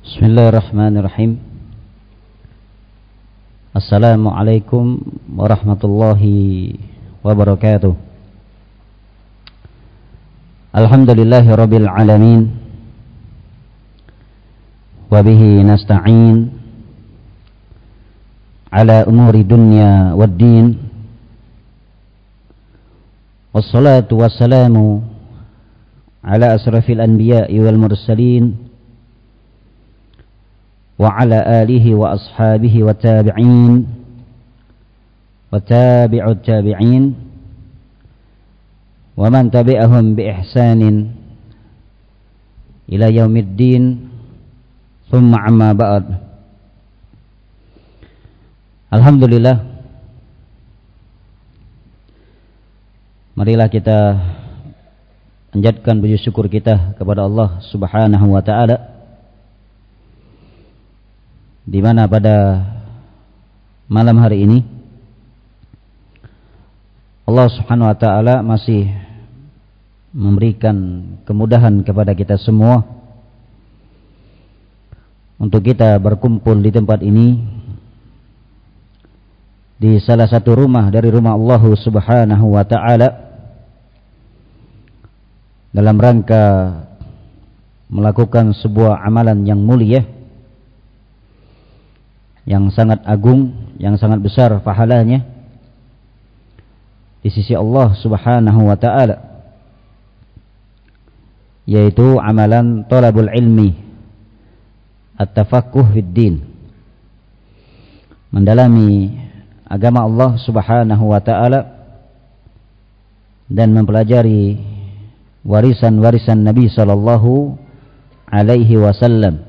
Bismillahirrahmanirrahim. Assalamualaikum warahmatullahi wabarakatuh. Alhamdulillahi rabbil alamin. Wabihi nasta'in ala umuri dunya waddin. Wassalatu wassalamu ala asrafil anbiya'i wal mursalin wa ala alihi wa ashabihi wa tabi'in wa tabi'ut tabi'in wa man tabi'ahum bi ihsanin ila yaumiddin, thumma amma ba'd. Alhamdulillah, marilah kita panjatkan puji syukur kita kepada Allah Subhanahu wa taala, di mana pada malam hari ini Allah Subhanahu wa taala masih memberikan kemudahan kepada kita semua untuk kita berkumpul di tempat ini, di salah satu rumah dari rumah Allah Subhanahu wa taala, dalam rangka melakukan sebuah amalan yang mulia, yang sangat agung, yang sangat besar pahalanya di sisi Allah Subhanahu wa taala, yaitu amalan talabul ilmi, at-tafaqquh fid din, mendalami agama Allah Subhanahu wa taala dan mempelajari warisan-warisan Nabi sallallahu alaihi wasallam.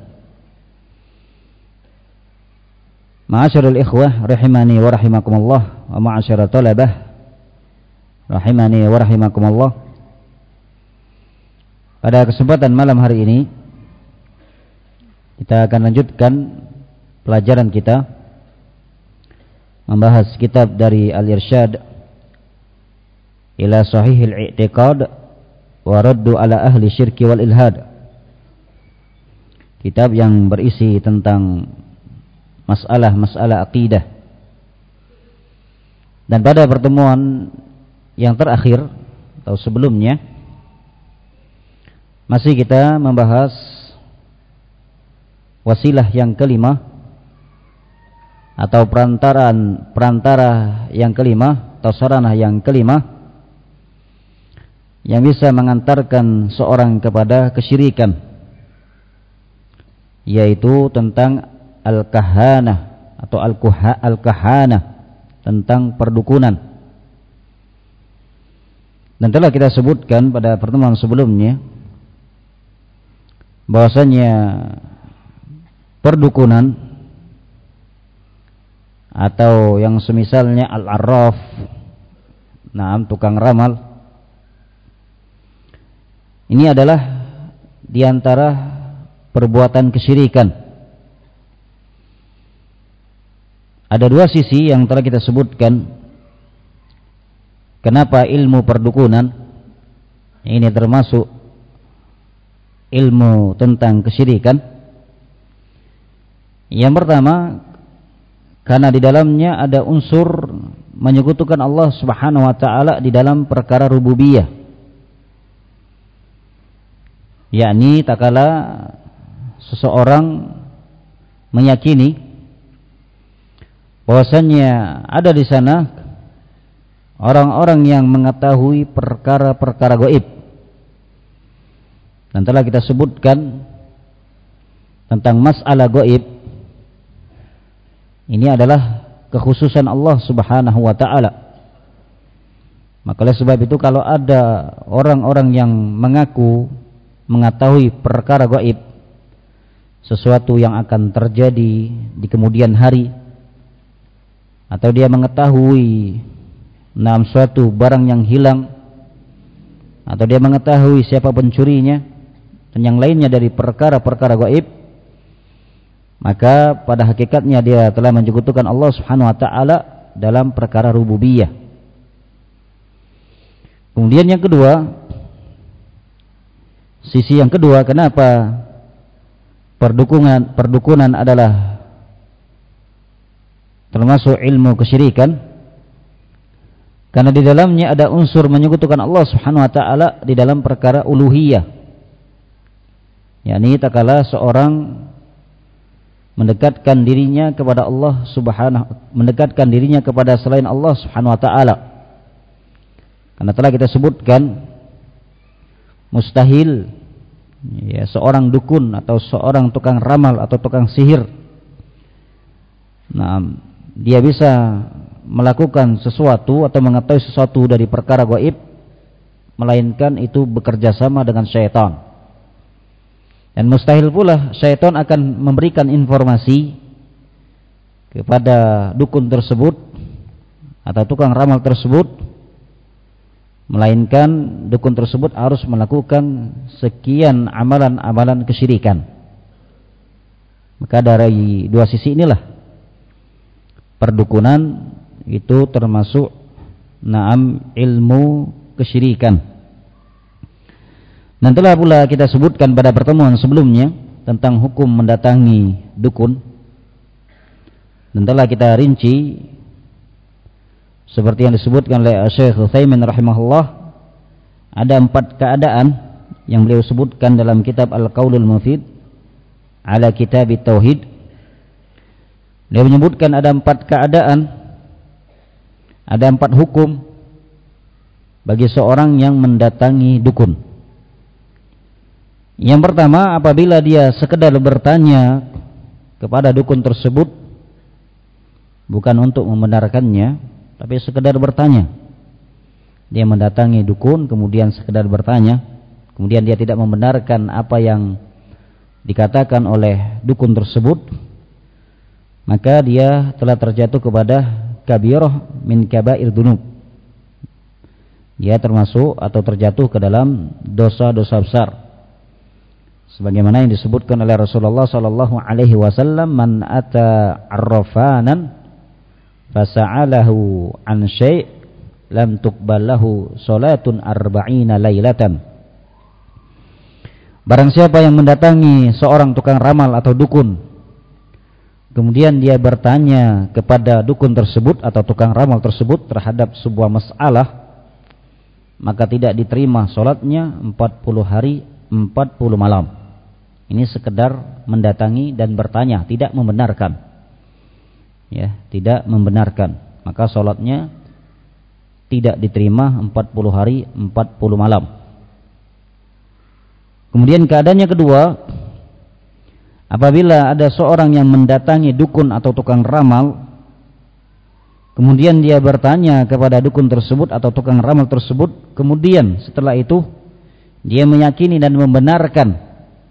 Ma'asyiral ikhwah rahimani wa rahimakumullah, wa ma'asyiral talabah rahimani wa rahimakumullah. Pada kesempatan malam hari ini kita akan lanjutkan pelajaran kita membahas kitab dari Al-Irsyad ila Sahihil I'tiqad wa Raddu ala ahli syirki wal ilhad. Kitab yang berisi tentang masalah-masalah akidah. Dan pada pertemuan yang terakhir atau sebelumnya masih kita membahas wasilah yang kelima atau perantara yang kelima atau sarana yang kelima yang bisa mengantarkan seorang kepada kesyirikan, yaitu tentang al-kahanah atau al-kahanah, tentang perdukunan. Dan telah kita sebutkan pada pertemuan sebelumnya bahwasanya perdukunan atau yang semisalnya al-arraf, tukang ramal, ini adalah diantara perbuatan kesyirikan. Ada dua sisi yang telah kita sebutkan kenapa ilmu perdukunan ini termasuk ilmu tentang kesyirikan. Yang pertama, karena di dalamnya ada unsur menyekutukan Allah Subhanahu wa taala di dalam perkara rububiyah, yakni tatkala seseorang meyakini bahwasanya ada di sana orang-orang yang mengetahui perkara-perkara gaib. Dan telah kita sebutkan tentang masalah gaib ini adalah kekhususan Allah Subhanahu wa taala. Maka oleh sebab itu kalau ada orang-orang yang mengaku mengetahui perkara gaib, sesuatu yang akan terjadi di kemudian hari, atau dia mengetahui suatu barang yang hilang, atau dia mengetahui siapa pencurinya dan yang lainnya dari perkara-perkara gaib, maka pada hakikatnya dia telah menyekutukan Allah Subhanahu wa taala dalam perkara rububiyah. Kemudian yang kedua, sisi yang kedua, kenapa perdukunan adalah termasuk ilmu kesyirikan, karena di dalamnya ada unsur menyekutukan Allah Subhanahu wa taala di dalam perkara uluhiyah. Yakni tatkala seorang mendekatkan dirinya kepada Allah mendekatkan dirinya kepada selain Allah Subhanahu wa taala. Karena telah kita sebutkan mustahil ya seorang dukun atau seorang tukang ramal atau tukang sihir, nah, dia bisa melakukan sesuatu atau mengetahui sesuatu dari perkara gaib, melainkan itu bekerja sama dengan syaitan. Dan mustahil pula syaitan akan memberikan informasi kepada dukun tersebut atau tukang ramal tersebut, melainkan dukun tersebut harus melakukan sekian amalan-amalan kesyirikan. Maka dari dua sisi inilah perdukunan itu termasuk ilmu kesyirikan. Dan telah pula kita sebutkan pada pertemuan sebelumnya tentang hukum mendatangi dukun, dan telah kita rinci seperti yang disebutkan oleh Syekh Utsaimin rahimahullah, ada 4 keadaan yang beliau sebutkan dalam kitab Al-Qaulul Mufid ala Kitab Tauhid. Beliau menyebutkan ada 4 keadaan, ada 4 hukum bagi seorang yang mendatangi dukun. Yang pertama, apabila dia sekedar bertanya kepada dukun tersebut, bukan untuk membenarkannya, tapi sekedar bertanya. Dia mendatangi dukun, kemudian sekedar bertanya, kemudian dia tidak membenarkan apa yang dikatakan oleh dukun tersebut, maka dia telah terjatuh kepada kabirah min kabair dzunub. Dia termasuk atau terjatuh ke dalam dosa-dosa besar. Sebagaimana yang disebutkan oleh Rasulullah sallallahu alaihi wasallam, man ata arrafanan fasa'alahu an syai' lam tuqbal lahu salatun arba'ina lailatan. Barang siapa yang mendatangi seorang tukang ramal atau dukun, kemudian dia bertanya kepada dukun tersebut atau tukang ramal tersebut terhadap sebuah masalah, maka tidak diterima salatnya 40 hari 40 malam. Ini sekedar mendatangi dan bertanya, tidak membenarkan. Ya, tidak membenarkan. Maka salatnya tidak diterima 40 hari 40 malam. Kemudian keadaannya kedua, apabila ada seorang yang mendatangi dukun atau tukang ramal, kemudian dia bertanya kepada dukun tersebut atau tukang ramal tersebut, kemudian setelah itu dia meyakini dan membenarkan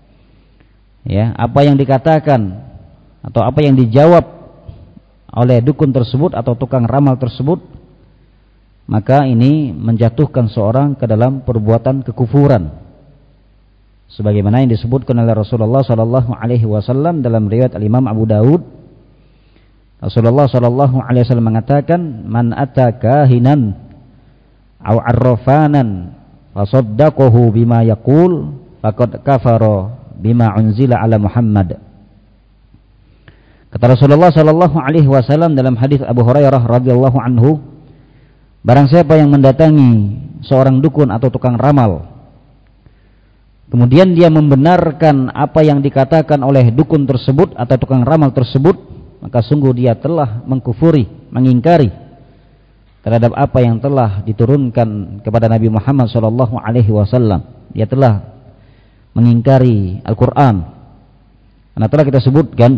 ya apa yang dikatakan atau apa yang dijawab oleh dukun tersebut atau tukang ramal tersebut, maka ini menjatuhkan seorang ke dalam perbuatan kekufuran, sebagaimana yang disebutkan oleh Rasulullah sallallahu alaihi wasallam dalam riwayat Al-Imam Abu Daud. Rasulullah sallallahu alaihi wasallam mengatakan, man ata kahinan aw arrafanan fasaddaqahu bima yaqul faqad kafara bima unzila ala Muhammad. Kata Rasulullah sallallahu alaihi wasallam dalam hadis Abu Hurairah radhiyallahu anhu, barang siapa yang mendatangi seorang dukun atau tukang ramal, kemudian dia membenarkan apa yang dikatakan oleh dukun tersebut atau tukang ramal tersebut, maka sungguh dia telah mengkufuri, mengingkari terhadap apa yang telah diturunkan kepada Nabi Muhammad sallallahu alaihi wasallam. Dia telah mengingkari Al-Quran. Karena telah kita sebutkan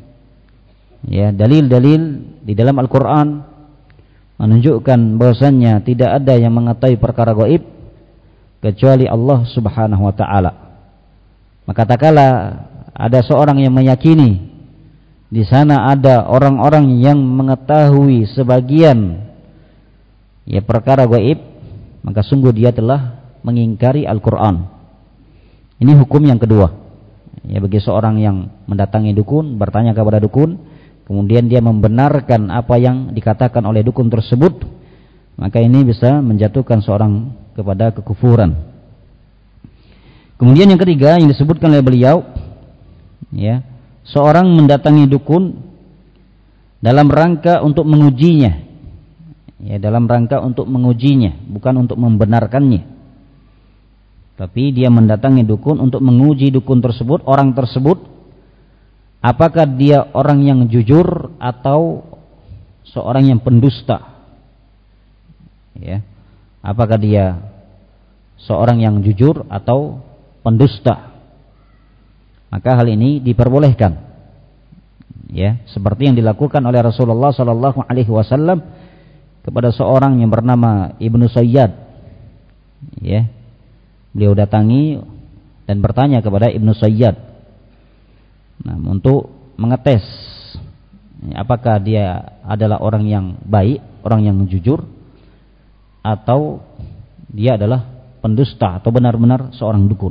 ya dalil-dalil di dalam Al-Quran menunjukkan bahwasannya tidak ada yang mengetahui perkara gaib kecuali Allah Subhanahu wa taala. Maka tatkala ada seorang yang meyakini di sana ada orang-orang yang mengetahui sebagian ya perkara gaib, maka sungguh dia telah mengingkari Al-Quran. Ini hukum yang kedua. Ya, bagi seorang yang mendatangi dukun, bertanya kepada dukun, kemudian dia membenarkan apa yang dikatakan oleh dukun tersebut, maka ini bisa menjatuhkan seorang kepada kekufuran. Kemudian yang ketiga yang disebutkan oleh beliau, ya, seorang mendatangi dukun dalam rangka untuk mengujinya, ya, dalam rangka untuk mengujinya, bukan untuk membenarkannya, tapi dia mendatangi dukun untuk menguji dukun tersebut, orang tersebut, apakah dia orang yang jujur atau seorang yang pendusta, ya, apakah dia seorang yang jujur atau pendusta. Maka hal ini diperbolehkan, ya, seperti yang dilakukan oleh Rasulullah sallallahu alaihi wasallam kepada seorang yang bernama Ibnu Sayyad, ya. Beliau datangi dan bertanya kepada Ibnu Sayyad, nah, untuk mengetes apakah dia adalah orang yang baik, orang yang jujur, atau dia adalah pendusta atau benar-benar seorang dukun.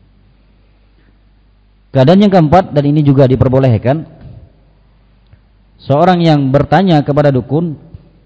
Keadaan yang keempat, dan ini juga diperbolehkan, seorang yang bertanya kepada dukun,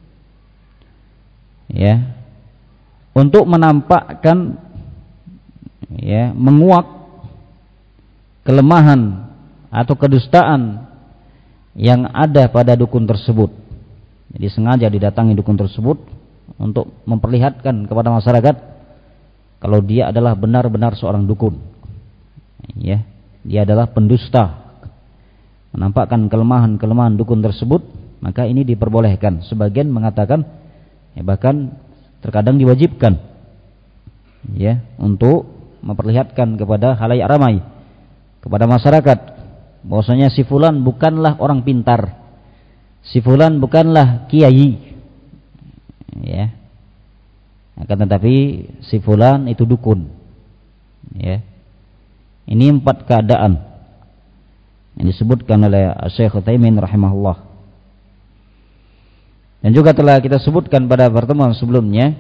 ya, untuk menampakkan, ya, menguak kelemahan atau kedustaan yang ada pada dukun tersebut. Jadi sengaja didatangi dukun tersebut untuk memperlihatkan kepada masyarakat kalau dia adalah benar-benar seorang dukun, ya, dia adalah pendusta, menampakkan kelemahan-kelemahan dukun tersebut. Maka ini diperbolehkan. Sebagian mengatakan, ya, bahkan terkadang diwajibkan, ya, untuk memperlihatkan kepada khalayak ramai, kepada masyarakat, bahwasanya si fulan bukanlah orang pintar, si fulan bukanlah kiai, ya, akan tetapi si fulan itu dukun, ya. Ini 4 keadaan yang disebutkan oleh Syekh Utsaimin rahimahullah, dan juga telah kita sebutkan pada pertemuan sebelumnya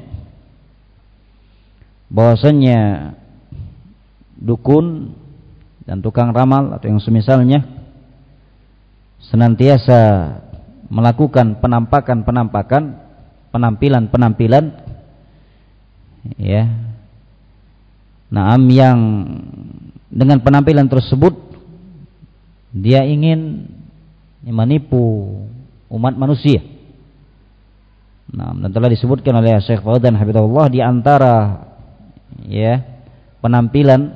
bahwasanya dukun dan tukang ramal atau yang semisalnya senantiasa melakukan penampakan-penampakan, penampilan-penampilan, ya, naam, yang dengan penampilan tersebut dia ingin menipu umat manusia. Nah, dan telah disebutkan oleh Syekh Fauzan hafizahullah, di antara, ya, penampilan,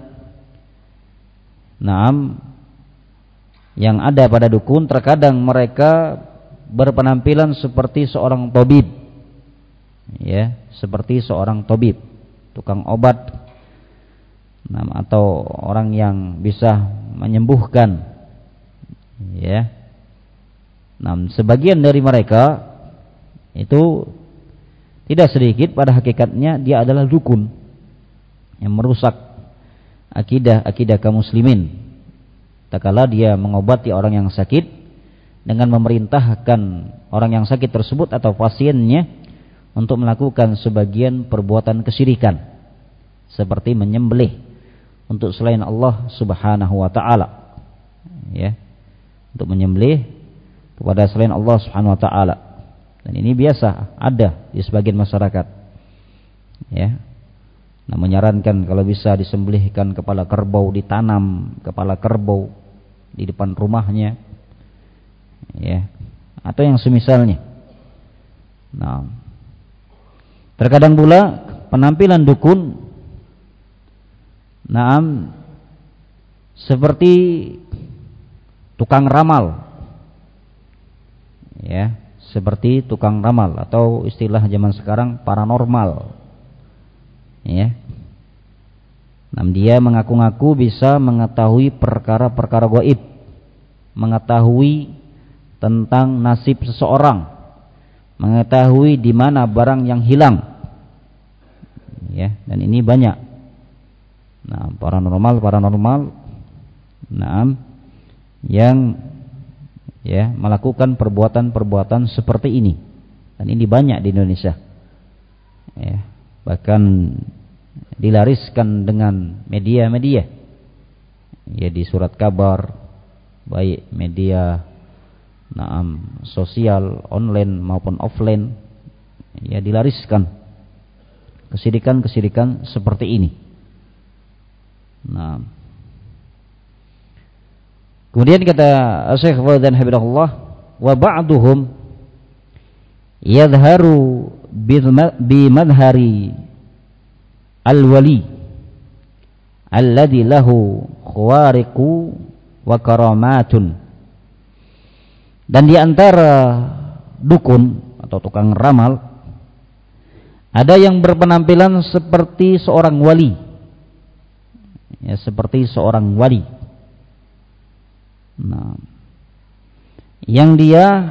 naam, yang ada pada dukun, terkadang mereka berpenampilan seperti seorang tabib, ya, seperti seorang tabib, tukang obat, nah, atau orang yang bisa menyembuhkan, ya. Nah, sebagian dari mereka itu tidak sedikit pada hakikatnya dia adalah dukun yang merusak akidah kaum muslimin, tatkala dia mengobati orang yang sakit dengan memerintahkan orang yang sakit tersebut atau pasiennya untuk melakukan sebagian perbuatan kesyirikan, seperti menyembelih untuk selain Allah Subhanahu wa taala, ya, untuk menyembelih kepada selain Allah Subhanahu wa taala. Dan ini biasa ada di sebagian masyarakat, ya. Nah, menyarankan kalau bisa disembelihkan kepala kerbau, ditanam kepala kerbau di depan rumahnya, ya, atau yang semisalnya. Nah, terkadang pula penampilan dukun, naam, seperti tukang ramal, ya, seperti tukang ramal atau istilah zaman sekarang paranormal, ya. Nah, dia mengaku-ngaku bisa mengetahui perkara-perkara gaib, mengetahui tentang nasib seseorang, mengetahui di mana barang yang hilang, ya. Dan ini banyak. Nah, paranormal, nah, yang, ya, melakukan perbuatan-perbuatan seperti ini, dan ini banyak di Indonesia, ya. Bahkan dilariskan dengan media-media, ya, di surat kabar, baik media, naam, sosial online maupun offline, ya, dilariskan kesirikan-kesirikan seperti ini. Nah, Kemudian kata Syekh Fauzan hafizahullah, wa ba'duhum yadhharu bi madhari al-wali alladhi lahu khawariqu wa karamatun. Dan di antara dukun atau tukang ramal ada yang berpenampilan seperti seorang wali, ya, seperti seorang wali. Nah, yang dia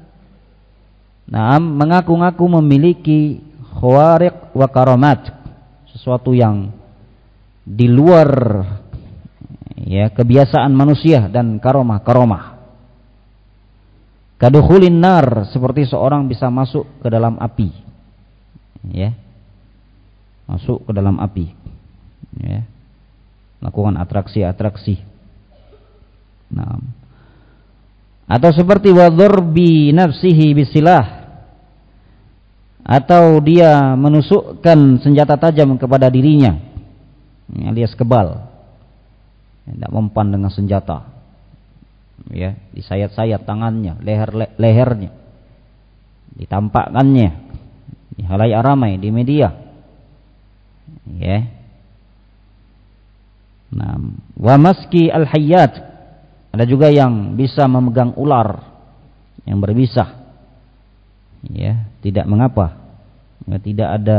mengaku-ngaku memiliki khawariq wa karamat, sesuatu yang di luar, ya, kebiasaan manusia dan karomah. Kadukhulin nar, seperti seorang bisa masuk ke dalam api, ya, masuk ke dalam api, ya, melakukan atraksi. Nah, atau seperti wadhurbi nafsihi bisilah, atau dia menusukkan senjata tajam kepada dirinya, alias kebal, tidak mempan dengan senjata, ya, disayat-sayat tangannya, lehernya, ditampakkannya di halayak ramai di media, ya. Nah, wa maski al-hayyat, ada juga yang bisa memegang ular yang berbisa, ya, tidak mengapa, ya, tidak ada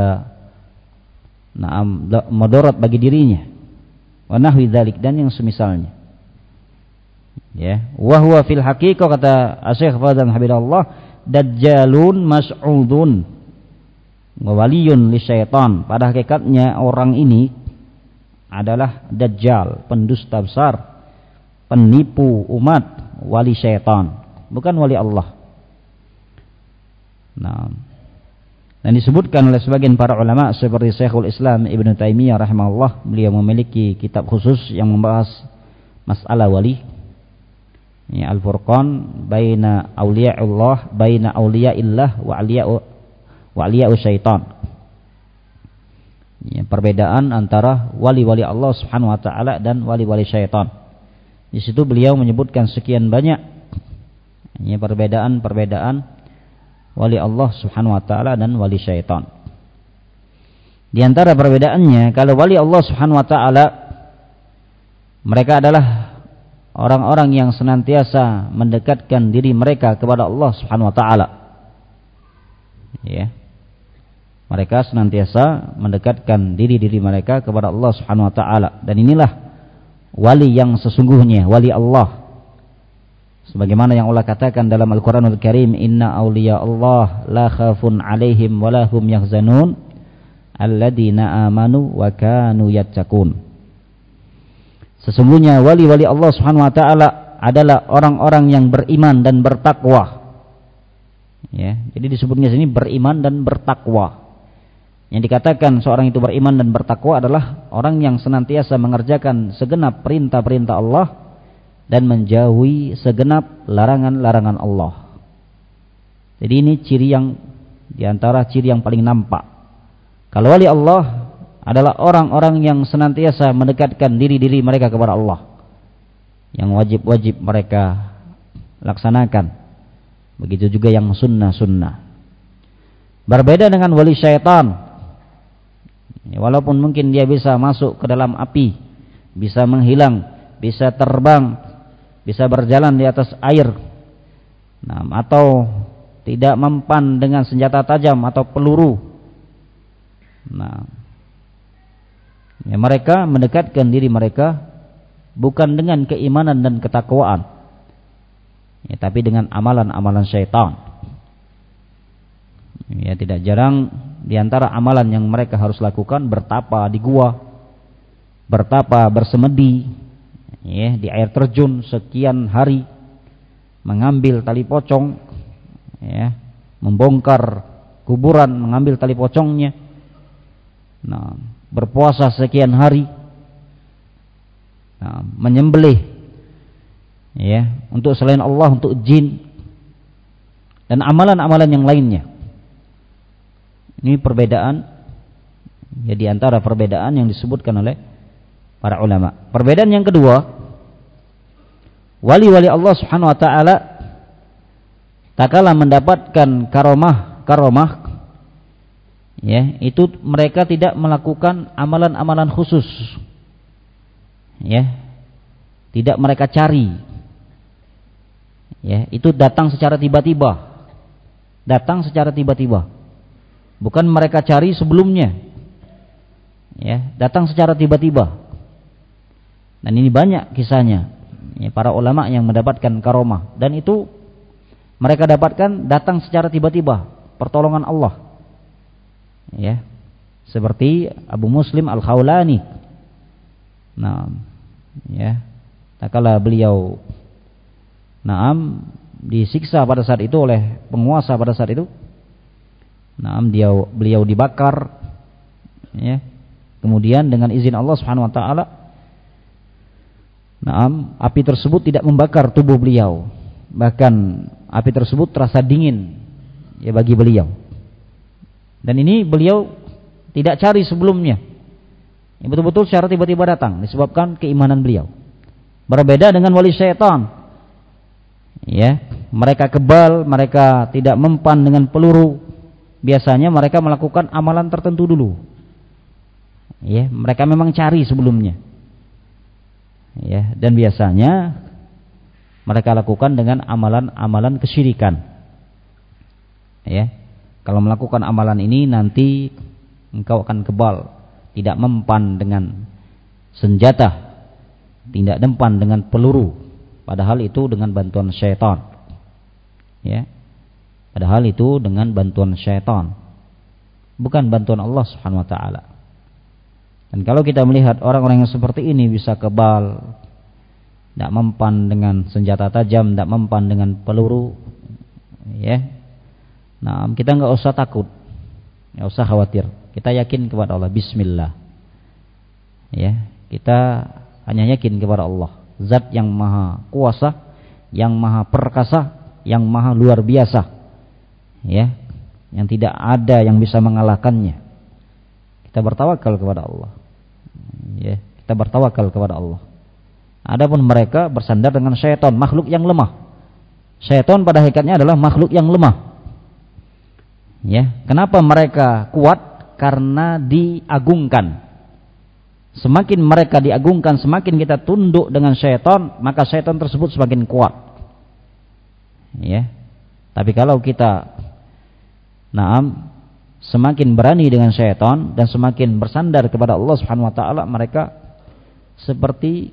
mudarat bagi dirinya, wa nahwi dzalik, dan yang semisalnya, ya. Wa huwa fil haqiqah, kata Syekh Fauzan hafizahullah, dajjalun mas'udun wa waliyun lisyaitan. Pada hakikatnya orang ini adalah dajjal, pendusta besar, penipu umat, wali syaitan, bukan wali Allah. Nah, dan disebutkan oleh sebagian para ulama seperti Syekhul Islam Ibnu Taimiyah rahimahullah, beliau memiliki kitab khusus yang membahas masalah wali, ya, Al-Furqan baina auliyaillah, baina auliyaillah wa awliya'u syaitan, ya, perbedaan antara wali-wali Allah Subhanahu wa taala dan wali-wali syaitan. Di situ beliau menyebutkan sekian banyak, ya, perbedaan wali Allah Subhanahu wa taala dan wali syaitan. Di antara perbedaannya, kalau wali Allah Subhanahu wa taala, mereka adalah orang-orang yang senantiasa mendekatkan diri mereka kepada Allah Subhanahu wa taala, ya. Mereka senantiasa mendekatkan diri mereka kepada Allah Subhanahu wa taala, dan inilah wali yang sesungguhnya, wali Allah. Sebagaimana yang Allah katakan dalam Al-Qur'anul Karim, inna awliya Allah la khafun alaihim wa lahum yahzanun alladzina amanu wa kanu yattaqun. Sesungguhnya wali-wali Allah Subhanahu wa taala adalah orang-orang yang beriman dan bertakwa. Ya, jadi disebutnya sini beriman dan bertakwa. Yang dikatakan seorang itu beriman dan bertakwa adalah orang yang senantiasa mengerjakan segenap perintah-perintah Allah dan menjauhi segenap larangan-larangan Allah. Jadi ini ciri yang diantara ciri yang paling nampak. Kalau wali Allah adalah orang-orang yang senantiasa mendekatkan diri mereka kepada Allah, yang wajib-wajib mereka laksanakan, begitu juga yang sunnah-sunnah. Berbeda dengan wali syaitan. Walaupun mungkin dia bisa masuk ke dalam api, bisa menghilang, bisa terbang, bisa berjalan di atas air, nah, atau tidak mempan dengan senjata tajam atau peluru. Nah, ya, mereka mendekatkan diri mereka bukan dengan keimanan dan ketakwaan, ya, tapi dengan amalan-amalan syaitan. Ya, tidak jarang di antara amalan yang mereka harus lakukan bertapa di gua, bertapa bersemedi, ya, di air terjun sekian hari, mengambil tali pocong, ya, membongkar kuburan, mengambil tali pocongnya. Nah, berpuasa sekian hari, nah, menyembelih, ya, untuk selain Allah, untuk jin dan amalan-amalan yang lainnya. Ini perbedaan, ya, di antara perbedaan yang disebutkan oleh para ulama. Perbedaan yang kedua, Wali-wali Allah Subhanahu wa taala tak kala mendapatkan karomah ya, itu mereka tidak melakukan amalan-amalan khusus. Ya. Tidak mereka cari. Ya, itu datang secara tiba-tiba. Datang secara tiba-tiba. Bukan mereka cari sebelumnya. Ya, datang secara tiba-tiba. Dan ini banyak kisahnya. Ya, para ulama yang mendapatkan karomah, dan itu mereka dapatkan datang secara tiba-tiba, pertolongan Allah. Ya. Seperti Abu Muslim Al-Khawlani. Nah, ya. Tatkala beliau disiksa pada saat itu oleh penguasa pada saat itu. Beliau dibakar, ya. Kemudian dengan izin Allah Subhanahu wa taala, api tersebut tidak membakar tubuh beliau. Bahkan api tersebut terasa dingin ya bagi beliau. Dan ini beliau tidak cari sebelumnya. Ya, betul-betul secara tiba-tiba datang disebabkan keimanan beliau. Berbeda dengan wali syaitan. Ya, mereka kebal, mereka tidak mempan dengan peluru. Biasanya mereka melakukan amalan tertentu dulu. Ya, mereka memang cari sebelumnya. Ya, dan biasanya mereka lakukan dengan amalan-amalan kesyirikan. Ya, kalau melakukan amalan ini nanti engkau akan kebal, tidak mempan dengan senjata, tidak mempan dengan peluru, padahal itu dengan bantuan syaitan. Ya, padahal itu dengan bantuan syaitan, bukan bantuan Allah Subhanahu wa taala. Dan kalau kita melihat orang-orang yang seperti ini bisa kebal, tidak mempan dengan senjata tajam, tidak mempan dengan peluru, ya. Nah, kita nggak usah takut, nggak usah khawatir. Kita yakin kepada Allah. Bismillah. Ya, kita hanya yakin kepada Allah, Zat yang maha kuasa, yang maha perkasa, yang maha luar biasa, ya, yang tidak ada yang bisa mengalahkannya. Kita bertawakal kepada Allah. Ya, kita bertawakal kepada Allah. Adapun mereka bersandar dengan syaitan, makhluk yang lemah. Syaitan pada hakikatnya adalah makhluk yang lemah. Ya, kenapa mereka kuat? Karena diagungkan. Semakin mereka diagungkan, semakin kita tunduk dengan syaitan, maka syaitan tersebut semakin kuat. Ya. Tapi kalau kita semakin berani dengan syaitan dan semakin bersandar kepada Allah Subhanahu wa taala, mereka seperti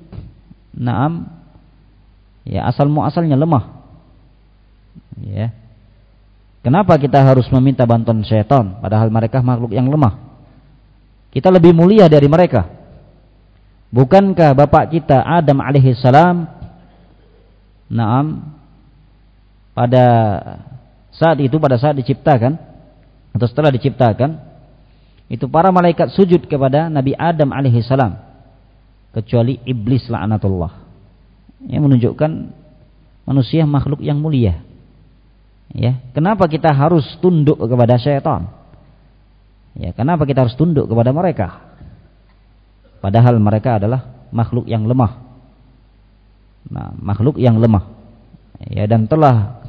ya asal muasalnya lemah. Ya. Kenapa kita harus meminta bantuan syaitan padahal mereka makhluk yang lemah? Kita lebih mulia dari mereka. Bukankah bapak kita Adam alaihissalam pada saat diciptakan atau setelah diciptakan itu para malaikat sujud kepada Nabi Adam alaihissalam kecuali iblis laknatullah. Yang menunjukkan manusia makhluk yang mulia. Ya, kenapa kita harus tunduk kepada syaitan? Ya, kenapa kita harus tunduk kepada mereka? Padahal mereka adalah makhluk yang lemah. Nah, makhluk yang lemah. Ya, dan telah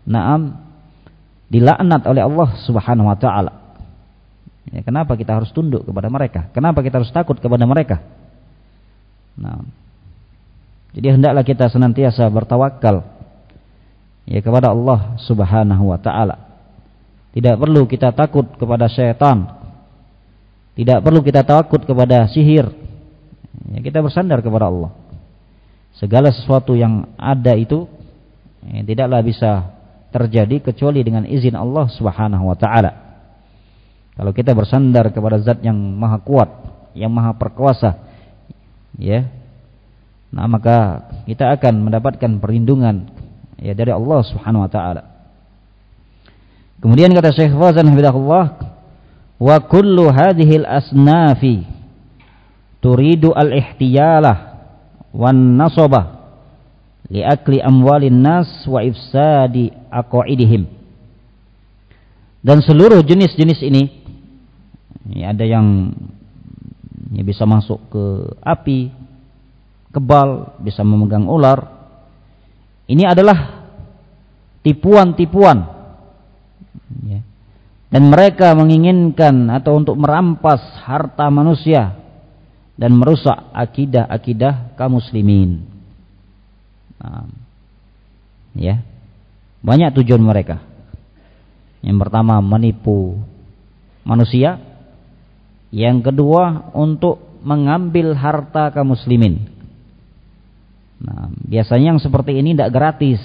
dilaknat oleh Allah Subhanahu wa taala. Ya, kenapa kita harus tunduk kepada mereka? Kenapa kita harus takut kepada mereka? Nah, jadi hendaklah kita senantiasa bertawakal ya kepada Allah Subhanahu wa taala. Tidak perlu kita takut kepada syaitan. Tidak perlu kita takut kepada sihir. Ya, kita bersandar kepada Allah. Segala sesuatu yang ada itu tidaklah bisa terjadi kecuali dengan izin Allah Subhanahu wa taala. Kalau kita bersandar kepada Zat yang maha kuat, yang maha perkuasa, ya. Nah, maka kita akan mendapatkan perlindungan ya dari Allah Subhanahu wa taala. Kemudian kata Syekh Fauzan hafizahullah, wa kullu hadhil asnafi turidu al-ihtiyalah wan nasabah li akli amwalin nas wa ifsadi aqaidihim. Dan seluruh jenis-jenis ini ada yang bisa masuk ke api, kebal, bisa memegang ular, Ini adalah tipuan-tipuan, ya. Dan mereka menginginkan atau untuk merampas harta manusia dan merusak akidah-akidah kaum muslimin. Nah, ya. Banyak tujuan mereka. Yang pertama menipu manusia, yang kedua untuk mengambil harta kaum muslimin. Nah, biasanya yang seperti ini tidak gratis.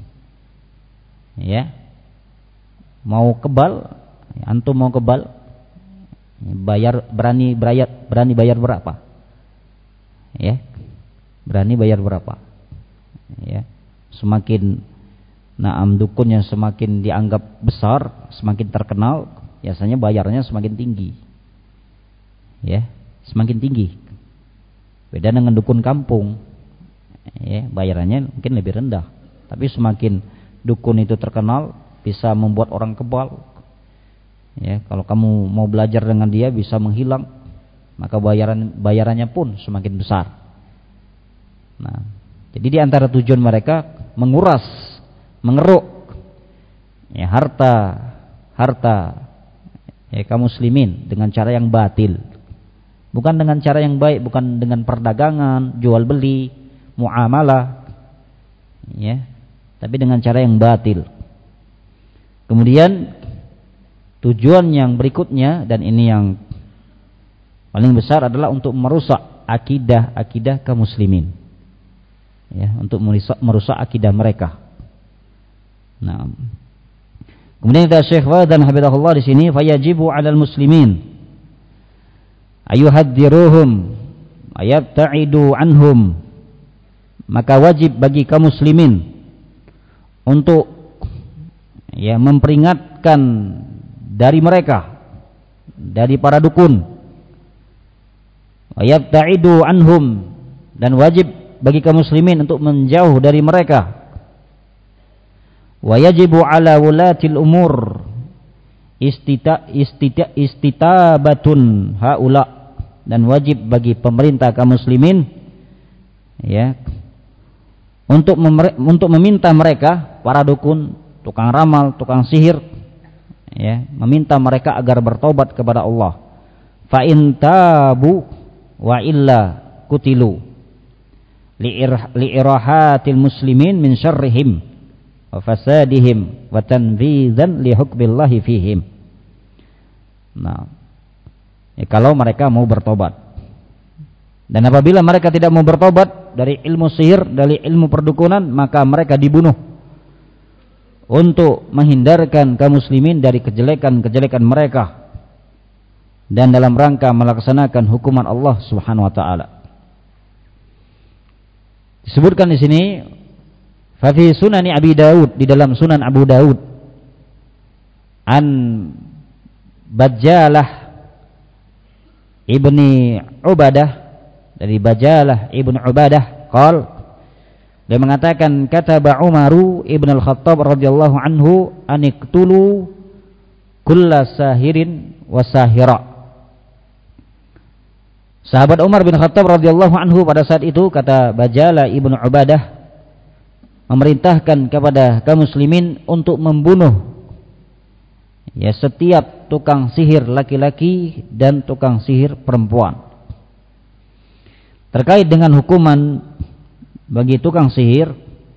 Ya. Mau kebal, antum mau kebal, berani bayar berapa? Ya. Berani bayar berapa? Ya. Semakin dukun yang semakin dianggap besar, semakin terkenal, biasanya bayarnya semakin tinggi. Ya, semakin tinggi. Beda dengan dukun kampung. Ya, bayarannya mungkin lebih rendah. Tapi semakin dukun itu terkenal, bisa membuat orang kebal. Ya, kalau kamu mau belajar dengan dia bisa menghilang, maka bayarannya pun semakin besar. Nah, jadi di antara tujuan mereka menguras, mengeruk ya harta ya kaum muslimin dengan cara yang batil. Bukan dengan cara yang baik, bukan dengan perdagangan, jual beli, muamalah, ya, tapi dengan cara yang batil. Kemudian tujuan yang berikutnya, dan ini yang paling besar, adalah untuk merusak akidah kaum muslimin, ya, untuk merusak akidah mereka. Nah, kemudian kata Syekh Fadan hafizahullah di sini, fayajibu 'alal muslimin ayuhadziruhum ayabta'idu anhum, maka wajib bagi kaum muslimin untuk ya memperingatkan dari mereka, dari para dukun, ayabta'idu anhum, dan wajib bagi kaum muslimin untuk menjauh dari mereka. Wa yajibu 'ala wulatil umur istitabatun haula, dan wajib bagi pemerintah kaum muslimin ya untuk meminta mereka, para dukun, tukang ramal, tukang sihir, ya, meminta mereka agar bertobat kepada Allah. Fa in tabu wa illa kutilu li'irahatil muslimin min syarrihim wa fasadihim wa tanfizan li hukmillahi fihim. Nah, ya, kalau mereka mau bertobat, dan apabila mereka tidak mau bertobat dari ilmu sihir, dari ilmu perdukunan, maka mereka dibunuh untuk menghindarkan kaum muslimin dari kejelekan-kejelekan mereka dan dalam rangka melaksanakan hukuman Allah Subhanahu wa taala. Disebutkan di sini fa fi sunani Abi Daud, di dalam Sunan Abu Daud, an Bajalah ibni Ubadah, dari Bajalah ibn Ubadah, dia mengatakan, kataba Umaru ibn al-Khattab radhiyallahu anhu aniqtulu kulla sahirin wa sahira. Sahabat Umar bin Khattab radhiyallahu anhu pada saat itu, kata Bajalah ibn Ubadah, memerintahkan kepada kaum muslimin untuk membunuh ya setiap tukang sihir laki-laki dan tukang sihir perempuan. Terkait dengan hukuman bagi tukang sihir,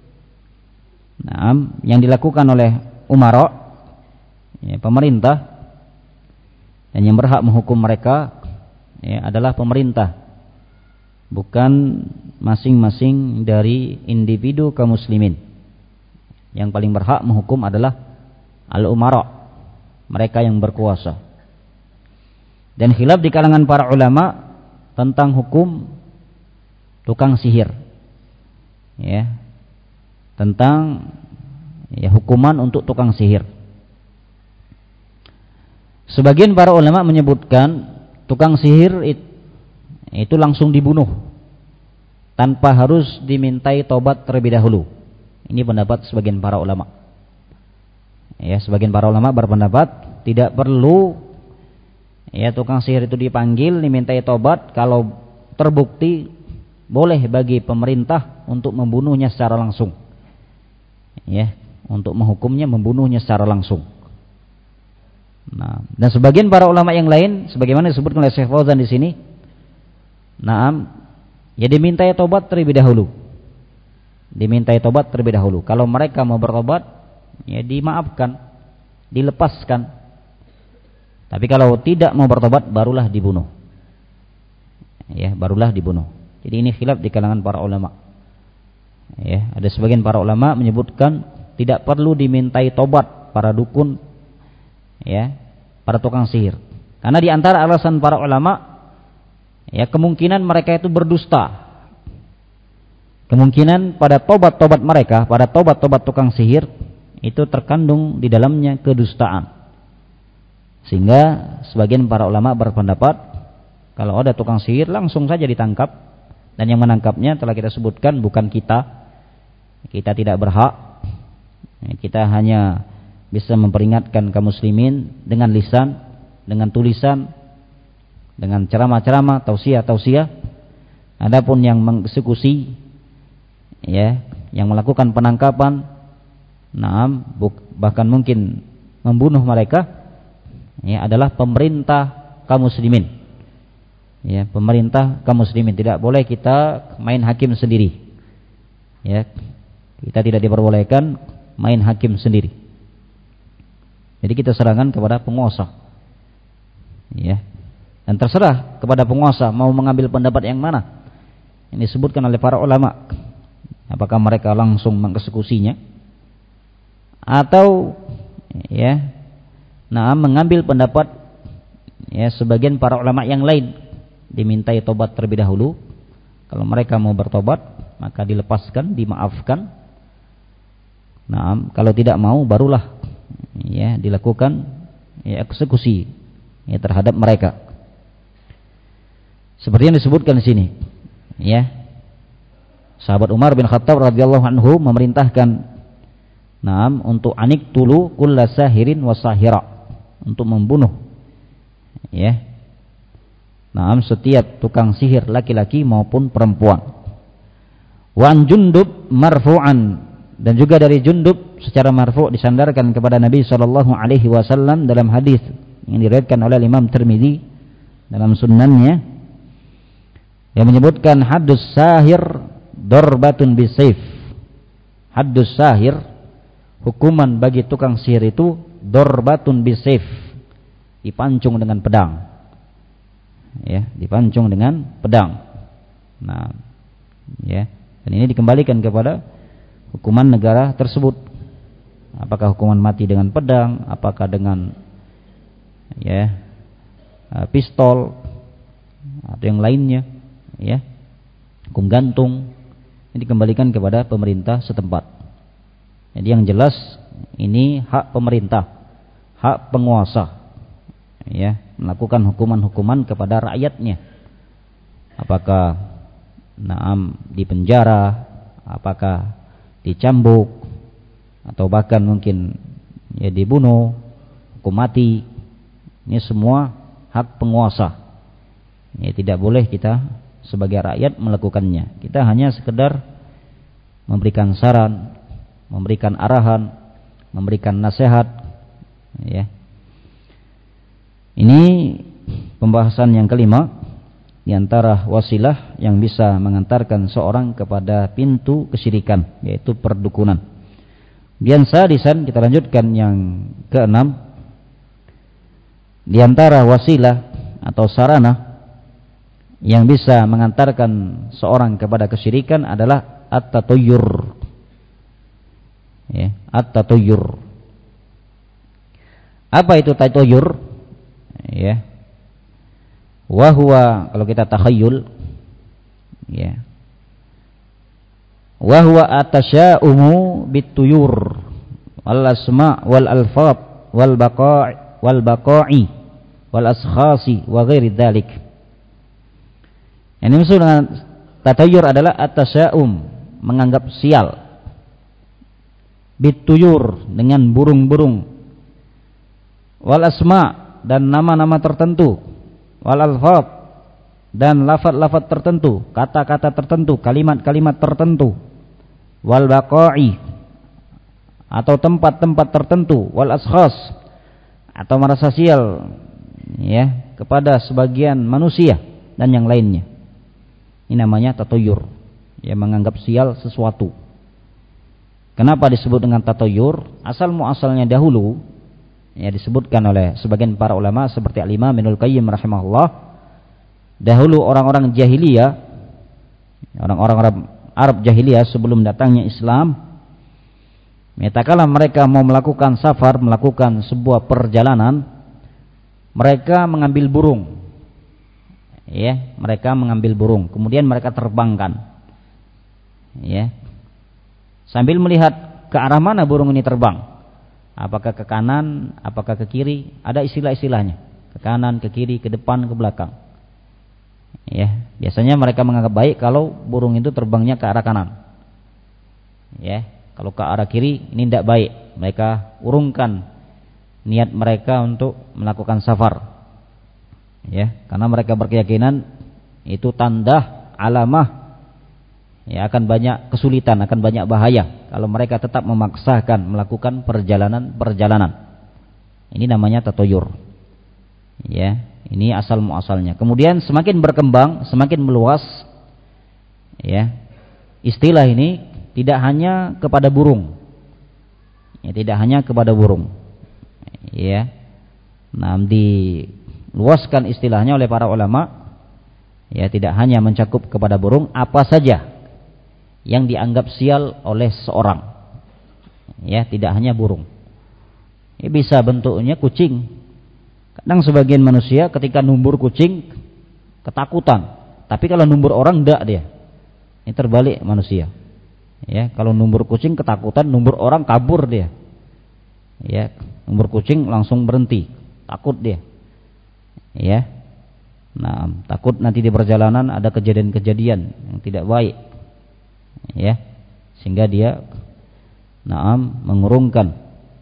yang dilakukan oleh umara, ya, pemerintah, dan yang berhak menghukum mereka ya adalah pemerintah, bukan masing-masing dari individu kaum muslimin. Yang paling berhak menghukum adalah al-umara, mereka yang berkuasa. Dan khilaf di kalangan para ulama tentang hukum tukang sihir, ya, tentang ya hukuman untuk tukang sihir. Sebagian para ulama menyebutkan tukang sihir itu langsung dibunuh tanpa harus dimintai tobat terlebih dahulu. Ini pendapat sebagian para ulama. Ya, sebagian para ulama berpendapat tidak perlu ya tukang sihir itu dipanggil, dimintai tobat. Kalau terbukti, boleh bagi pemerintah untuk membunuhnya secara langsung. ya, untuk menghukumnya, membunuhnya secara langsung. Nah, dan sebagian para ulama yang lain sebagaimana disebutkan oleh Syekh Fauzan di sini, ya dimintai tobat terlebih dahulu. Dimintai tobat terlebih dahulu. Kalau mereka mau bertobat, ya dimaafkan, dilepaskan. Tapi kalau tidak mau bertobat, barulah dibunuh. Ya, barulah dibunuh. Jadi ini khilaf di kalangan para ulama. Ya, ada sebagian para ulama menyebutkan tidak perlu dimintai tobat para dukun, ya, para tukang sihir. Karena di antara alasan para ulama, ya, kemungkinan mereka itu berdusta. Kemungkinan pada tobat-tobat mereka, pada tobat-tobat tukang sihir itu terkandung di dalamnya kedustaan. Sehingga sebagian para ulama berpendapat kalau ada tukang sihir langsung saja ditangkap, dan yang menangkapnya telah kita sebutkan bukan kita. Kita tidak berhak. Kita hanya bisa memperingatkan kaum muslimin dengan lisan, dengan tulisan, dengan ceramah-ceramah, tausiah-tausiah. Adapun yang mengeksekusi, ya, yang melakukan penangkapan, bahkan mungkin membunuh mereka, ya, adalah pemerintah kaum muslimin. Ya, pemerintah kaum muslimin. Tidak boleh kita main hakim sendiri. Ya, kita tidak diperbolehkan main hakim sendiri. Jadi kita serahkan kepada penguasa. Ya. Dan terserah kepada penguasa mau mengambil pendapat yang mana. Ini disebutkan oleh para ulama. Apakah mereka langsung mengeksekusinya atau, ya, mengambil pendapat, ya, sebagian para ulama yang lain, dimintai tobat terlebih dahulu. Kalau mereka mau bertobat, maka dilepaskan, dimaafkan. Kalau tidak mau, barulah, ya, dilakukan, ya, eksekusi, ya, terhadap mereka. Seperti yang disebutkan di sini, ya, sahabat Umar bin Khattab radhiyallahu anhu memerintahkan, untuk aniqtulu kulla sahirin wa sahira, untuk membunuh, ya, setiap tukang sihir laki-laki maupun perempuan. Wan Jundub marfu'an, dan juga dari Jundub secara marfu' disandarkan kepada Nabi sallallahu alaihi wasallam dalam hadis yang diriwayatkan oleh Imam Tirmizi dalam sunannya, yang menyebutkan haddus sahir darbatun bisayf. Haddus sahir, hukuman bagi tukang sihir itu darbatun bisayf, dipancung dengan pedang. Ya, dipancung dengan pedang. Ya, dan ini dikembalikan kepada hukuman negara tersebut. Apakah hukuman mati dengan pedang, apakah dengan, ya, pistol atau yang lainnya, ya, hukum gantung, ini dikembalikan kepada pemerintah setempat. Jadi yang jelas ini hak pemerintah, hak penguasa, ya, melakukan hukuman-hukuman kepada rakyatnya. Apakah dipenjara, apakah dicambuk, atau bahkan mungkin, ya, dibunuh, hukum mati. Ini semua hak penguasa. Ya, tidak boleh kita sebagai rakyat melakukannya. Kita hanya sekedar memberikan saran, memberikan arahan, memberikan nasihat, ya. Ini pembahasan yang kelima di antara wasilah yang bisa mengantarkan seorang kepada pintu kesyirikan, yaitu perdukunan. Kemudian sadisan, kita lanjutkan yang keenam. Di antara wasilah atau sarana yang bisa mengantarkan seorang kepada kesyirikan adalah at-tatayyur. Ya, at-tatayyur. Apa itu tatayyur? Ya. Wa huwa, kalau kita takhayyul, ya, wa huwa atasya'umu bituyur wal asma' wal alfab wal baqa'i wal askhasi wa ghairi dzalik. Yang dimaksud dengan tatayyur adalah atasya'um, menganggap sial, bituyur, dengan burung-burung, wal asma', dan nama-nama tertentu, wal alfab, dan lafaz-lafaz tertentu, kata-kata tertentu, kalimat-kalimat tertentu, wal baqa'i, atau tempat-tempat tertentu, wal ashkhas, atau merasa sial ya kepada sebagian manusia dan yang lainnya. Ini namanya tatayur, ya menganggap sial sesuatu. Kenapa disebut dengan tatayur? Asal muasalnya dahulu ya disebutkan oleh sebagian para ulama seperti Al-Imam Ibnul Qayyim rahimahullah, dahulu orang-orang jahiliyah, orang-orang Arab jahiliyah sebelum datangnya Islam, tatkala mereka mau melakukan safar, melakukan sebuah perjalanan, mereka mengambil burung. Ya, mereka mengambil burung, kemudian mereka terbangkan. Ya. Sambil melihat ke arah mana burung ini terbang. Apakah ke kanan, apakah ke kiri, ada istilah-istilahnya. Ke kanan, ke kiri, ke depan, ke belakang. Ya, biasanya mereka menganggap baik kalau burung itu terbangnya ke arah kanan. Ya, kalau ke arah kiri ini tidak baik. Mereka urungkan niat mereka untuk melakukan safar. Ya, karena mereka berkeyakinan itu tanda alamah ya akan banyak kesulitan, akan banyak bahaya kalau mereka tetap memaksakan melakukan perjalanan-perjalanan. Ini namanya tatayur. Ya, ini asal muasalnya. Kemudian semakin berkembang, semakin meluas ya. Istilah ini tidak hanya kepada burung. Ya, tidak hanya kepada burung. Ya. Nah, diluaskan istilahnya oleh para ulama ya, tidak hanya mencakup kepada burung, apa saja yang dianggap sial oleh seorang. Ya, tidak hanya burung. Ya, bisa bentuknya kucing. Kadang sebagian manusia ketika numbur kucing ketakutan, tapi kalau numbur orang enggak dia. Ini terbalik manusia. Ya, kalau numbur kucing ketakutan, numbur orang kabur dia. Ya, numbur kucing langsung berhenti, takut dia. Ya. Nah, takut nanti di perjalanan ada kejadian-kejadian yang tidak baik. Ya, sehingga dia mengurungkan.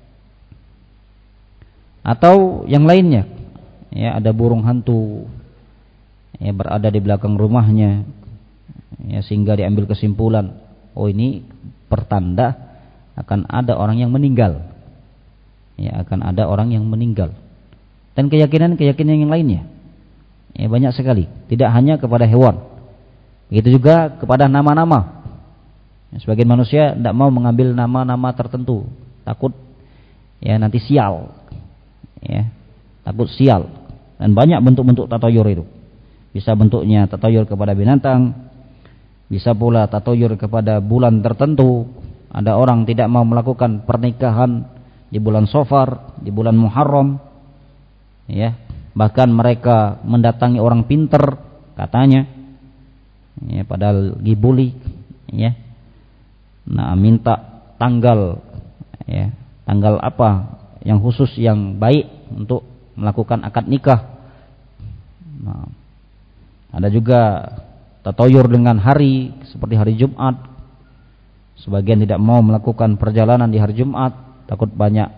Atau yang lainnya, ya ada burung hantu ya berada di belakang rumahnya, ya sehingga diambil kesimpulan, oh ini pertanda akan ada orang yang meninggal. Ya, akan ada orang yang meninggal. Dan keyakinan-keyakinan yang lainnya, ya banyak sekali. Tidak hanya kepada hewan, begitu juga kepada nama-nama. Sebagian manusia tidak mau mengambil nama-nama tertentu, takut ya nanti sial, ya takut sial. Dan banyak bentuk-bentuk tatayur itu. Bisa bentuknya tatayur kepada binatang, bisa pula tatayur kepada bulan tertentu. Ada orang tidak mau melakukan pernikahan di bulan Safar, di bulan Muharram, ya bahkan mereka mendatangi orang pinter katanya, ya padahal gibuli, ya. Nah, minta tanggal ya, tanggal apa yang khusus yang baik untuk melakukan akad nikah. Nah, ada juga tatayur dengan hari seperti hari Jumat. Sebagian tidak mau melakukan perjalanan di hari Jumat, takut banyak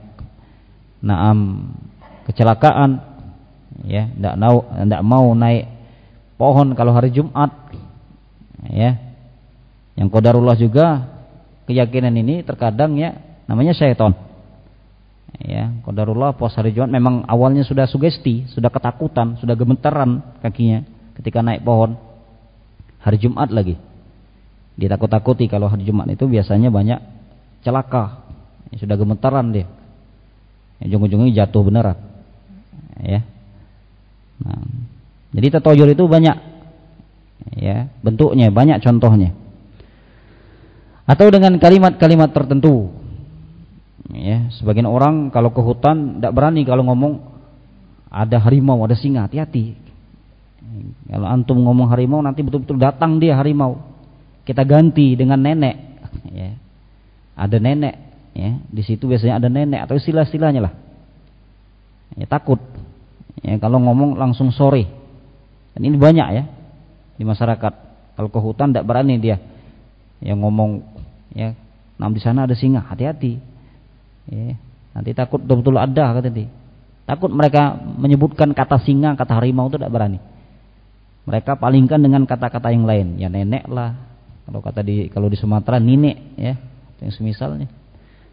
kecelakaan. Ya, tidak mau naik pohon kalau hari Jumat. Ya. Yang qadarullah juga keyakinan ini terkadang ya namanya syaitan. Ya, qadarullah pas hari Jumat memang awalnya sudah sugesti, sudah ketakutan, sudah gemetaran kakinya ketika naik pohon. Hari Jumat lagi. Ditakut-takuti kalau hari Jumat itu biasanya banyak celaka. Ya, sudah gemetaran dia. Ujung-ujungnya jatuh beneran. Ya. Nah, jadi tatayur itu banyak. Ya, bentuknya banyak contohnya. Atau dengan kalimat-kalimat tertentu. Ya, sebagian orang kalau ke hutan tidak berani kalau ngomong ada harimau, ada singa, hati-hati. Kalau antum ngomong harimau nanti betul-betul datang dia harimau. Kita ganti dengan nenek. Ya. Ada nenek. Ya, di situ biasanya ada nenek atau istilah-istilahnya lah. Ya, takut. Ya, kalau ngomong langsung sore. Dan ini banyak ya di masyarakat. Kalau ke hutan tidak berani dia. Yang ngomong ya, nah di sana ada singa, hati-hati. Ya, nanti takut betul-betul ada kata dia. Takut mereka menyebutkan kata singa, kata harimau itu tidak berani. Mereka palingkan dengan kata-kata yang lain. Ya nenek lah. Kalau di Sumatera nenek ya, yang semisalnya.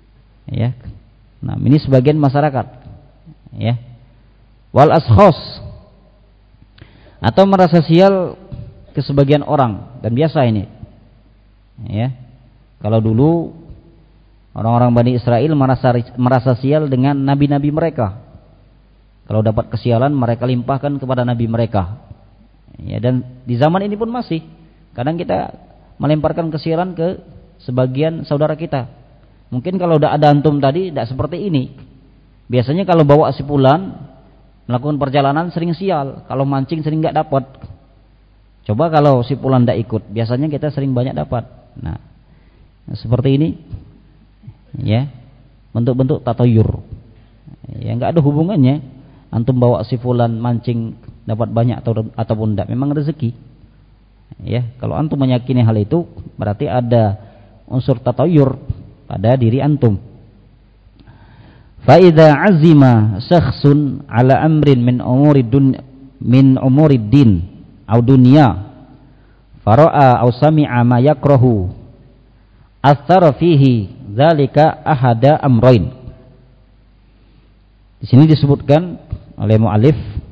Ya. Nah, ini sebagian masyarakat. Ya. Wal ashos, atau merasa sial ke sebagian orang, dan biasa ini. Ya. Kalau dulu orang-orang Bani Israel merasa sial dengan nabi-nabi mereka. Kalau dapat kesialan mereka limpahkan kepada nabi mereka. Ya, dan di zaman ini pun masih kadang kita melemparkan kesialan ke sebagian saudara kita. Mungkin kalau udah ada antum tadi tidak seperti ini. Biasanya kalau bawa si fulan melakukan perjalanan sering sial, kalau mancing sering nggak dapat. Coba kalau si fulan tidak ikut, biasanya kita sering banyak dapat. Nah, seperti ini, ya, bentuk-bentuk tatayur. Ya, nggak ada hubungannya antum bawa si fulan mancing dapat banyak ataupun tidak, memang rezeki. Ya, kalau antum meyakini hal itu, berarti ada unsur tatayur pada diri antum. Fa idza azima syakhsun ala amrin min umurid din au dunya fara'a au sami'a ma yakrahu athara fihi dzalika ahada amrain. Di sini disebutkan oleh muallif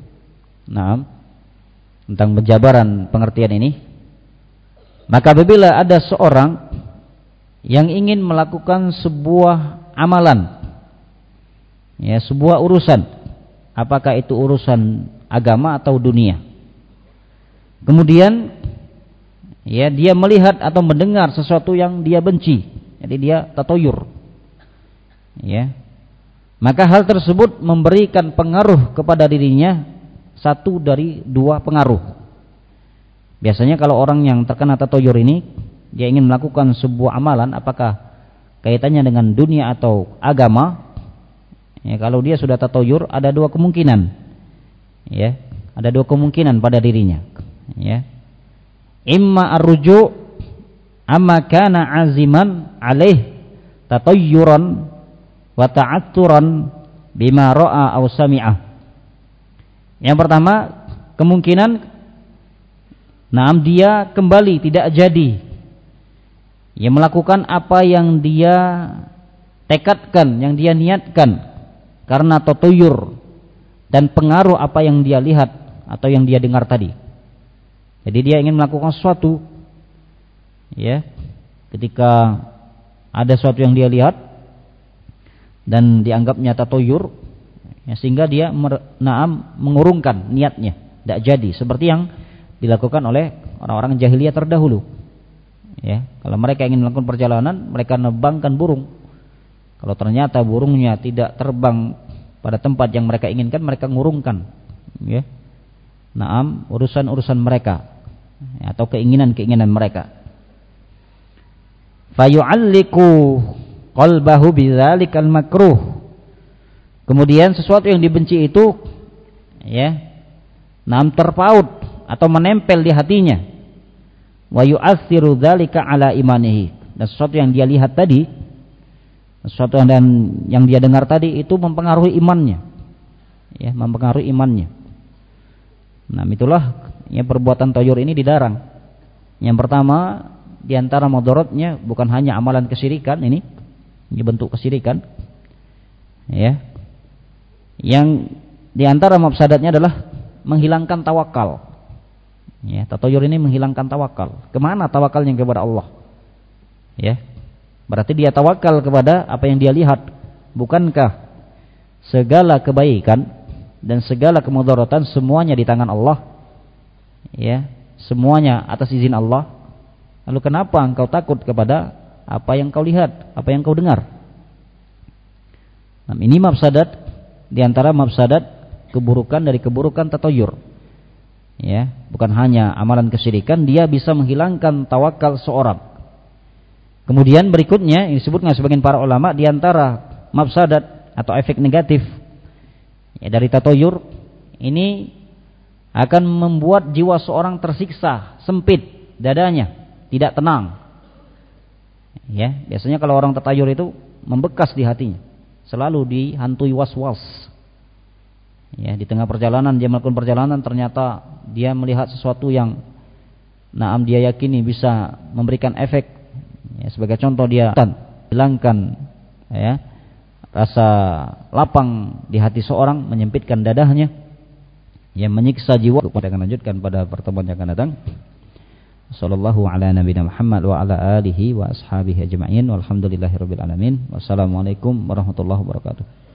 tentang penjabaran pengertian ini. Maka apabila ada seorang yang ingin melakukan sebuah amalan, ya, sebuah urusan, apakah itu urusan agama atau dunia, kemudian ya dia melihat atau mendengar sesuatu yang dia benci, jadi dia tatayur, ya, maka hal tersebut memberikan pengaruh kepada dirinya satu dari dua pengaruh. Biasanya kalau orang yang terkena tatayur ini, dia ingin melakukan sebuah amalan, apakah kaitannya dengan dunia atau agama, ya, kalau dia sudah tatayur ada dua kemungkinan, ya, ada dua kemungkinan pada dirinya, ya. Imma arruju amma kana aziman alaih tatayyuran wa ta'atturan bima ra'a aw sami'ah. Yang pertama, kemungkinan dia kembali tidak jadi, ya, melakukan apa yang dia tekadkan, yang dia niatkan karena tatayur dan pengaruh apa yang dia lihat atau yang dia dengar tadi. Jadi dia ingin melakukan sesuatu, ya, ketika ada sesuatu yang dia lihat dan dianggapnya tatayur, ya, sehingga dia mengurungkan niatnya, tidak jadi, seperti yang dilakukan oleh orang-orang jahiliyah terdahulu. Ya, kalau mereka ingin melakukan perjalanan, mereka nebangkan burung. Kalau ternyata burungnya tidak terbang pada tempat yang mereka inginkan, mereka ngurungkan, ya, urusan-urusan mereka, ya, atau keinginan-keinginan mereka. Fayu'alliqu qalbahu bidzalikal makruh. Kemudian sesuatu yang dibenci itu, ya, terpaut atau menempel di hatinya. Wa yu'atsiru dzalika ala imanihi. Dan sesuatu yang dia lihat tadi, sesuatu yang dia dengar tadi itu mempengaruhi imannya. Ya, mempengaruhi imannya. Nah, itulah, ya, perbuatan tatayur ini dilarang. Yang pertama, di antara mudaratnya bukan hanya amalan kesyirikan ini bentuk kesyirikan. Ya. Yang di antara mafsadatnya adalah menghilangkan tawakal. Ya, tatayur ini menghilangkan tawakal. Kemana tawakalnya? Kepada Allah. Ya, berarti dia tawakal kepada apa yang dia lihat. Bukankah segala kebaikan dan segala kemudaratan semuanya di tangan Allah? Ya, semuanya atas izin Allah. Lalu kenapa engkau takut kepada apa yang kau lihat, apa yang kau dengar? Nah, ini mafsadat, di antara mafsadat keburukan dari keburukan tatayur. Ya, bukan hanya amalan kesyirikan, dia bisa menghilangkan tawakal seorang. Kemudian berikutnya yang disebutkan sebagian para ulama, di antara mafsadat atau efek negatif, ya, dari tatayur ini akan membuat jiwa seorang tersiksa, sempit dadanya, tidak tenang. Ya, biasanya kalau orang tatayur itu membekas di hatinya, selalu dihantui was-was. Ya, di tengah perjalanan, dia melakukan perjalanan, ternyata dia melihat sesuatu yang dia yakini bisa memberikan efek. Ya, sebagai contoh, dia hilangkan, ya, rasa lapang di hati seorang, menyempitkan dadahnya, yang menyiksa jiwa. Kita akan lanjutkan pada pertemuan yang akan datang. Sallallahu ala nabiyina Muhammad wa ala alihi wa ashabihi ajma'in. Walhamdulillahirabbil alamin. Wassalamualaikum warahmatullahi wabarakatuh.